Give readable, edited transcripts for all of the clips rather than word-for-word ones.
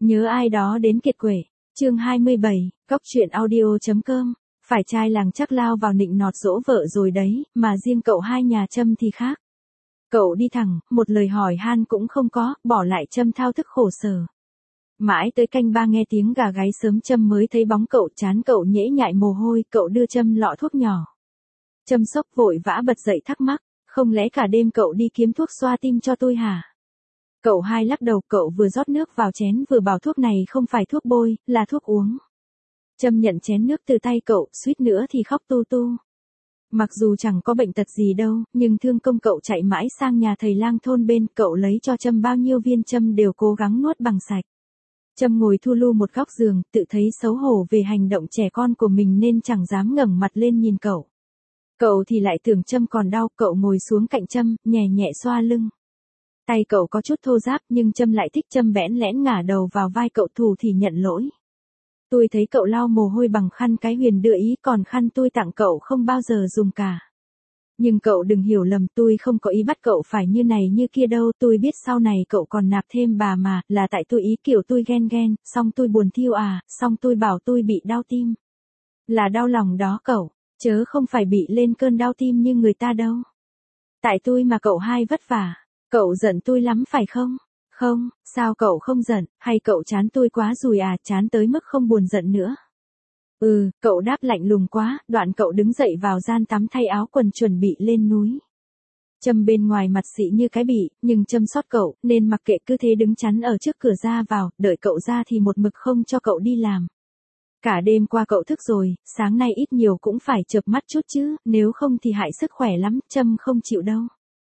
Nhớ ai đó đến kiệt quệ. Chương 27, Cóc truyện audio.com. Phải trai làng chắc lao vào nịnh nọt dỗ vợ rồi đấy, mà riêng cậu hai nhà Trâm thì khác. Cậu đi thẳng, một lời hỏi han cũng không có, bỏ lại Trâm thao thức khổ sở. Mãi tới canh ba nghe tiếng gà gáy sớm Trâm mới thấy bóng cậu, trán cậu nhễ nhại mồ hôi, cậu đưa Trâm lọ thuốc nhỏ. Trâm sốc vội vã bật dậy thắc mắc, không lẽ cả đêm cậu đi kiếm thuốc xoa tim cho tôi hả? Cậu hai lắc đầu, cậu vừa rót nước vào chén vừa bảo thuốc này không phải thuốc bôi, là thuốc uống. Trâm nhận chén nước từ tay cậu, suýt nữa thì khóc tu tu. Mặc dù chẳng có bệnh tật gì đâu, nhưng thương công cậu chạy mãi sang nhà thầy lang thôn bên, cậu lấy cho Trâm bao nhiêu viên Trâm đều cố gắng nuốt bằng sạch. Trâm ngồi thu lu một góc giường, tự thấy xấu hổ về hành động trẻ con của mình nên chẳng dám ngẩng mặt lên nhìn cậu. Cậu thì lại tưởng Trâm còn đau, cậu ngồi xuống cạnh Trâm, nhẹ nhẹ xoa lưng. Tay cậu có chút thô ráp nhưng Trâm lại thích. Trâm bẽn lẽn ngả đầu vào vai cậu thù thì nhận lỗi. Tôi thấy cậu lau mồ hôi bằng khăn cái Huyền đưa ý, còn khăn tôi tặng cậu không bao giờ dùng cả. Nhưng cậu đừng hiểu lầm, tôi không có ý bắt cậu phải như này như kia đâu, tôi biết sau này cậu còn nạp thêm bà mà, là tại tôi ý kiểu tôi ghen, xong tôi buồn thiêu à, xong tôi bảo tôi bị đau tim. Là đau lòng đó cậu, chớ không phải bị lên cơn đau tim như người ta đâu. Tại tôi mà cậu hai vất vả. Cậu giận tôi lắm phải không? Không, sao cậu không giận, hay cậu chán tôi quá rồi à, chán tới mức không buồn giận nữa. Cậu đáp lạnh lùng quá, đoạn cậu đứng dậy vào gian tắm thay áo quần chuẩn bị lên núi. Trâm bên ngoài mặt xị như cái bị, nhưng Trâm xót cậu, nên mặc kệ cứ thế đứng chắn ở trước cửa ra vào, đợi cậu ra thì một mực không cho cậu đi làm. Cả đêm qua cậu thức rồi, sáng nay ít nhiều cũng phải chợp mắt chút chứ, nếu không thì hại sức khỏe lắm, Trâm không chịu đâu.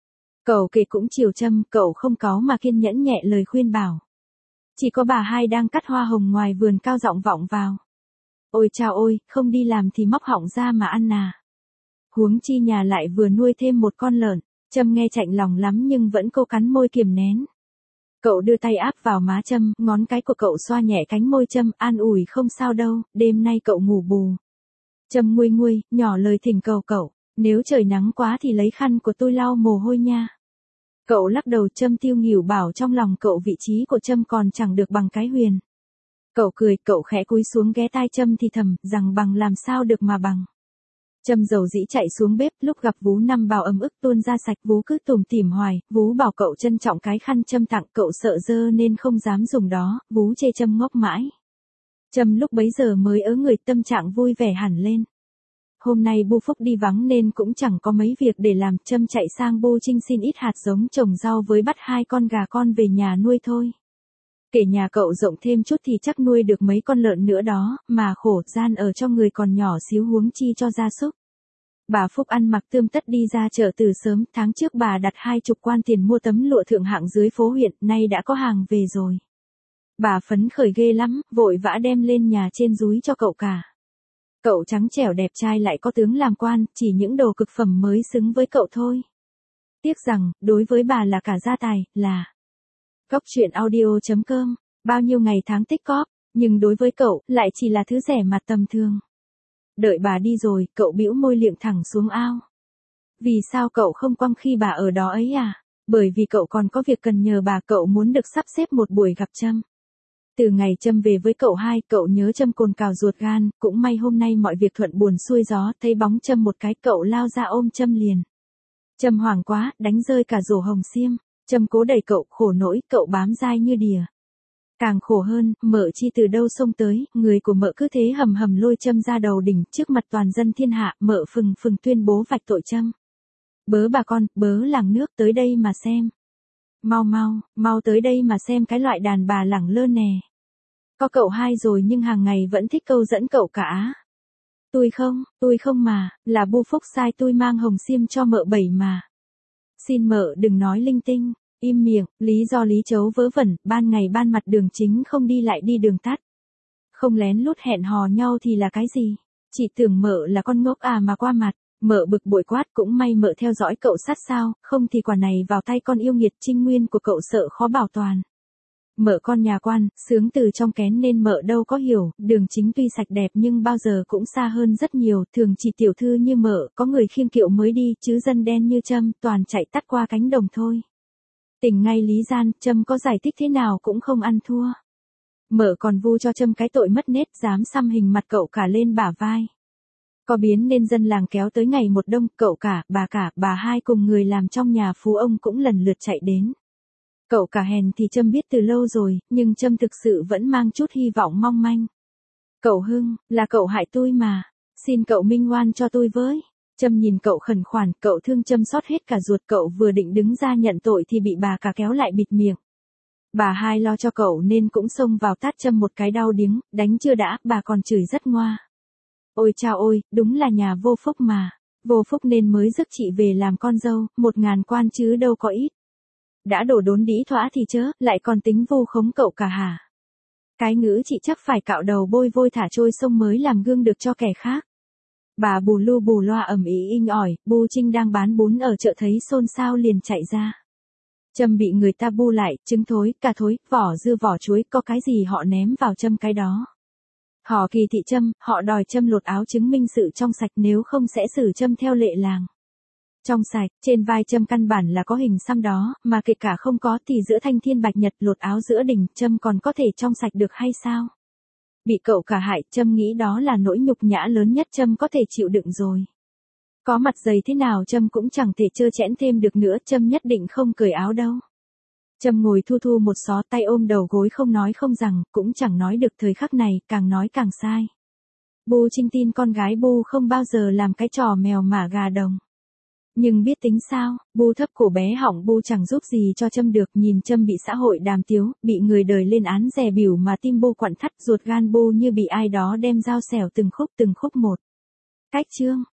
Cậu kể cũng chiều Trâm, cậu không cáu mà kiên nhẫn nhẹ lời khuyên bảo. Chỉ có bà hai đang cắt hoa hồng ngoài vườn cao giọng vọng vào. Ôi chao ôi, không đi làm thì móc họng ra mà ăn à. Huống chi nhà lại vừa nuôi thêm một con lợn. Trâm nghe chạnh lòng lắm nhưng vẫn cố cắn môi kiềm nén. Cậu đưa tay áp vào má Trâm, ngón cái của cậu xoa nhẹ cánh môi Trâm, an ủi không sao đâu, đêm nay cậu ngủ bù. Trâm nguôi nguôi, nhỏ lời thỉnh cầu cậu. Nếu trời nắng quá thì lấy khăn của tôi lau mồ hôi nha. Cậu lắc đầu. Trâm tiêu nghỉu bảo trong lòng cậu vị trí của Trâm còn chẳng được bằng cái Huyền. Cậu cười, cậu khẽ cúi xuống ghé tai Trâm thì thầm, rằng bằng làm sao được mà bằng. Trâm dầu dĩ chạy xuống bếp, lúc gặp Vú Năm Bảo ấm ức tuôn ra sạch, Vú cứ tủm tỉm hoài, Vú bảo cậu trân trọng cái khăn Trâm tặng, cậu sợ dơ nên không dám dùng đó, Vú chê Trâm ngốc mãi. Trâm lúc bấy giờ mới ớ người, tâm trạng vui vẻ hẳn lên. Hôm nay Bu Phúc đi vắng nên cũng chẳng có mấy việc để làm, Trâm chạy sang Bu Trinh xin ít hạt giống trồng rau với bắt 2 con gà con về nhà nuôi thôi. Kể nhà cậu rộng thêm chút thì chắc nuôi được mấy con lợn nữa đó, mà khổ gian ở cho người còn nhỏ xíu huống chi cho gia súc. Bà Phúc ăn mặc tươm tất đi ra chợ từ sớm, tháng trước bà đặt 20 quan tiền mua tấm lụa thượng hạng dưới phố huyện, nay đã có hàng về rồi. Bà phấn khởi ghê lắm, vội vã đem lên nhà trên dúi cho cậu cả. Cậu trắng trẻo đẹp trai lại có tướng làm quan, chỉ những đồ cực phẩm mới xứng với cậu thôi. Tiếc rằng, đối với bà là cả gia tài, là Cóc truyện audio.com, bao nhiêu ngày tháng tích cóp, nhưng đối với cậu, lại chỉ là thứ rẻ mạt tầm thường. Đợi bà đi rồi, cậu bĩu môi liệng thẳng xuống ao. Vì sao cậu không quăng khi bà ở đó ấy à? Bởi vì cậu còn có việc cần nhờ bà, cậu muốn được sắp xếp một buổi gặp Trâm. Từ ngày Trâm về với cậu hai, cậu nhớ Trâm cồn cào ruột gan, cũng may hôm nay mọi việc thuận buồm xuôi gió, thấy bóng Trâm một cái, cậu lao ra ôm Trâm liền. Trâm hoảng quá, đánh rơi cả rổ hồng xiêm. Trâm cố đẩy cậu, khổ nỗi, cậu bám dai như đìa. Càng khổ hơn, Mợ Chi từ đâu xông tới, người của Mợ cứ thế hầm hầm lôi Trâm ra đầu đỉnh, trước mặt toàn dân thiên hạ, Mợ phừng phừng tuyên bố vạch tội Trâm. Bớ bà con, bớ làng nước, tới đây mà xem. Mau tới đây mà xem cái loại đàn bà lẳng lơ nè. Có cậu hai rồi nhưng hàng ngày vẫn thích câu dẫn cậu cả. Tôi không mà, là Bu Phúc sai tôi mang hồng xiêm cho Mợ Bảy mà. Xin Mợ đừng nói linh tinh, im miệng, lý do lý chấu vớ vẩn, ban ngày ban mặt đường chính không đi lại đi đường tắt. Không lén lút hẹn hò nhau thì là cái gì? Chị tưởng Mợ là con ngốc à mà qua mặt. Mợ bực bội quát, cũng may Mợ theo dõi cậu sát sao, không thì quả này vào tay con yêu nghiệt Trinh Nguyên của cậu sợ khó bảo toàn. Mợ con nhà quan, sướng từ trong kén nên Mợ đâu có hiểu, đường chính tuy sạch đẹp nhưng bao giờ cũng xa hơn rất nhiều, thường chỉ tiểu thư như Mợ, có người khiêng kiệu mới đi, chứ dân đen như Trâm, toàn chạy tắt qua cánh đồng thôi. Tỉnh ngay lý gian, Trâm có giải thích thế nào cũng không ăn thua. Mở còn vu cho Trâm cái tội mất nết dám xăm hình mặt cậu cả lên bả vai. Có biến nên dân làng kéo tới ngày một đông, cậu cả, bà hai cùng người làm trong nhà phú ông cũng lần lượt chạy đến. Cậu cả hèn thì Trâm biết từ lâu rồi, nhưng Trâm thực sự vẫn mang chút hy vọng mong manh. Cậu Hưng, là cậu hại tôi mà. Xin cậu minh oan cho tôi với. Trâm nhìn cậu khẩn khoản, cậu thương Trâm xót hết cả ruột, cậu vừa định đứng ra nhận tội thì bị bà cả kéo lại bịt miệng. Bà hai lo cho cậu nên cũng xông vào tát Trâm một cái đau điếng, đánh chưa đã, bà còn chửi rất ngoa. Ôi chao ôi, đúng là nhà vô phúc mà. Vô phúc nên mới rước chị về làm con dâu, 1000 quan chứ đâu có ít. Đã đổ đốn đĩ thỏa thì chớ, lại còn tính vu khống cậu cả hả? Cái ngữ chị chắc phải cạo đầu bôi vôi thả trôi sông mới làm gương được cho kẻ khác. Bà bù lu bù loa ầm ĩ inh ỏi, Bu Trinh đang bán bún ở chợ thấy xôn xao liền chạy ra. Trâm bị người ta bu lại, trứng thối, cà thối, vỏ dưa vỏ chuối, có cái gì họ ném vào Trâm cái đó. Họ kỳ thị Trâm, họ đòi Trâm lột áo chứng minh sự trong sạch nếu không sẽ xử Trâm theo lệ làng. Trong sạch, trên vai Trâm căn bản là có hình xăm đó, mà kể cả không có thì giữa thanh thiên bạch nhật lột áo giữa đình, Trâm còn có thể trong sạch được hay sao? Bị cậu cả hại, Trâm nghĩ đó là nỗi nhục nhã lớn nhất Trâm có thể chịu đựng rồi. Có mặt dày thế nào Trâm cũng chẳng thể trơ trẽn thêm được nữa, Trâm nhất định không cởi áo đâu. Trâm ngồi thu thu một xó tay ôm đầu gối không nói không rằng, cũng chẳng nói được thời khắc này, càng nói càng sai. Bu Trinh tin con gái Bu không bao giờ làm cái trò mèo mả gà đồng. Nhưng biết tính sao, Bu thấp cổ bé họng Bu chẳng giúp gì cho Trâm được, nhìn Trâm bị xã hội đàm tiếu, bị người đời lên án dè bỉu mà tim Bu quặn thắt, ruột gan Bu như bị ai đó đem dao xẻo từng khúc một. Cách chương